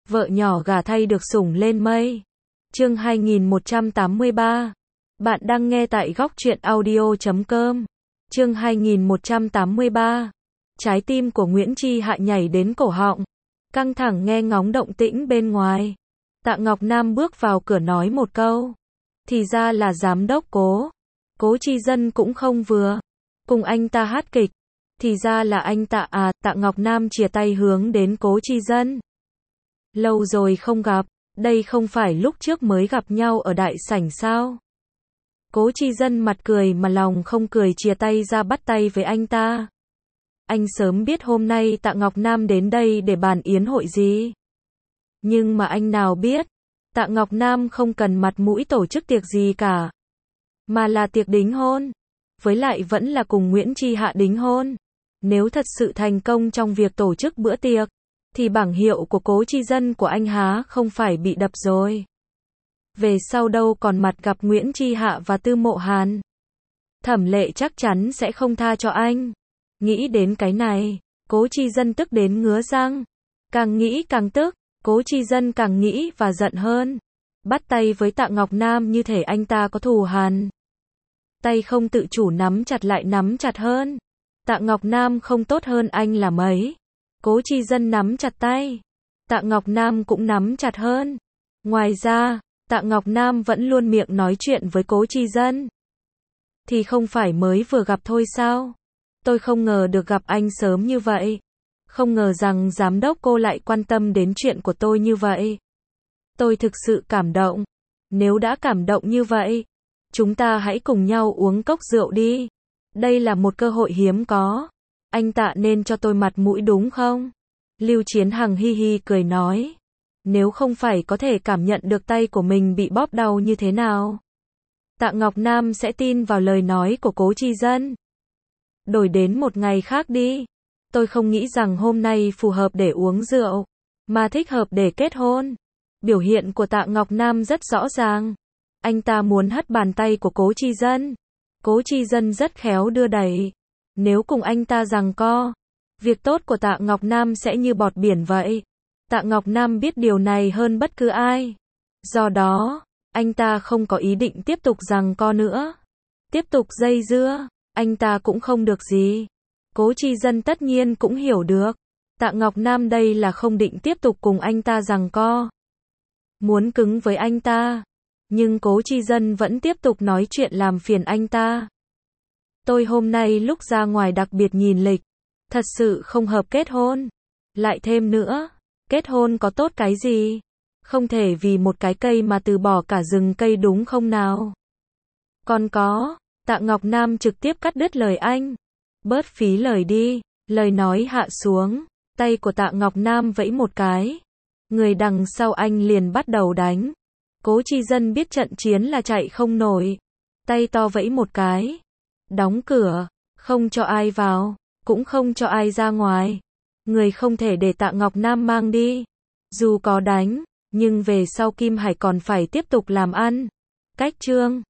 vợ nhỏ gả thay được sủng lên mây. Chương 2183. Bạn đang nghe tại góc truyện audio.com. Chương 2183. Trái tim của Nguyễn Chi Hạ nhảy đến cổ họng, căng thẳng nghe ngóng động tĩnh bên ngoài. Tạ Ngọc Nam bước vào cửa nói một câu. Thì ra là giám đốc Cố. Cố Chi Dân cũng không vừa cùng anh ta hát kịch. Thì ra là anh Tạ à. Tạ Ngọc Nam chìa tay hướng đến Cố Chi Dân. Lâu rồi không gặp, đây không phải lúc trước mới gặp nhau ở đại sảnh sao? Cố Chi Dân mặt cười mà lòng không cười, chìa tay ra bắt tay với anh ta. Anh sớm biết hôm nay Tạ Ngọc Nam đến đây để bàn yến hội gì. Nhưng mà anh nào biết, Tạ Ngọc Nam không cần mặt mũi tổ chức tiệc gì cả, mà là tiệc đính hôn. Với lại vẫn là cùng Nguyễn Chi Hạ đính hôn. Nếu thật sự thành công trong việc tổ chức bữa tiệc, thì bảng hiệu của Cố Chi Dân của anh há không phải bị đập rồi. Về sau đâu còn mặt gặp Nguyễn Chi Hạ và Tư Mộ Hàn. Thẩm Lệ chắc chắn sẽ không tha cho anh. Nghĩ đến cái này, Cố Chi Dân tức đến ngứa răng. Càng nghĩ càng tức, Cố Chi Dân càng nghĩ và giận hơn. Bắt tay với Tạ Ngọc Nam như thể anh ta có thù hằn. Tay không tự chủ nắm chặt lại nắm chặt hơn. Tạ Ngọc Nam không tốt hơn anh là mấy. Cố Chi Dân nắm chặt tay. Tạ Ngọc Nam cũng nắm chặt hơn. Ngoài ra, Tạ Ngọc Nam vẫn luôn miệng nói chuyện với Cố Chi Dân. Thì không phải mới vừa gặp thôi sao? Tôi không ngờ được gặp anh sớm như vậy. Không ngờ rằng giám đốc cô lại quan tâm đến chuyện của tôi như vậy. Tôi thực sự cảm động. Nếu đã cảm động như vậy, chúng ta hãy cùng nhau uống cốc rượu đi. Đây là một cơ hội hiếm có. Anh Tạ nên cho tôi mặt mũi đúng không? Lưu Chiến Hằng hi hi cười nói. Nếu không phải có thể cảm nhận được tay của mình bị bóp đau như thế nào, Tạ Ngọc Nam sẽ tin vào lời nói của Cố Chi Dân. Đổi đến một ngày khác đi. Tôi không nghĩ rằng hôm nay phù hợp để uống rượu, mà thích hợp để kết hôn. Biểu hiện của Tạ Ngọc Nam rất rõ ràng. Anh ta muốn hất bàn tay của Cố Chi Dân. Cố Chi Dân rất khéo đưa đẩy. Nếu cùng anh ta giằng co, việc tốt của Tạ Ngọc Nam sẽ như bọt biển vậy. Tạ Ngọc Nam biết điều này hơn bất cứ ai. Do đó, anh ta không có ý định tiếp tục giằng co nữa. Tiếp tục dây dưa, anh ta cũng không được gì. Cố Chi Dân tất nhiên cũng hiểu được. Tạ Ngọc Nam đây là không định tiếp tục cùng anh ta giằng co. Muốn cứng với anh ta. Nhưng Cố Chi Dân vẫn tiếp tục nói chuyện làm phiền anh ta. Tôi hôm nay lúc ra ngoài đặc biệt nhìn lịch. Thật sự không hợp kết hôn. Lại thêm nữa, kết hôn có tốt cái gì? Không thể vì một cái cây mà từ bỏ cả rừng cây đúng không nào? Còn có, Tạ Ngọc Nam trực tiếp cắt đứt lời anh. Bớt phí lời đi. Lời nói hạ xuống, tay của Tạ Ngọc Nam vẫy một cái. Người đằng sau anh liền bắt đầu đánh. Cố Chi Dân biết trận chiến là chạy không nổi. Tay to vẫy một cái. Đóng cửa, không cho ai vào, cũng không cho ai ra ngoài. Người không thể để Tạ Ngọc Nam mang đi. Dù có đánh, nhưng về sau Kim Hải còn phải tiếp tục làm ăn. Cách chương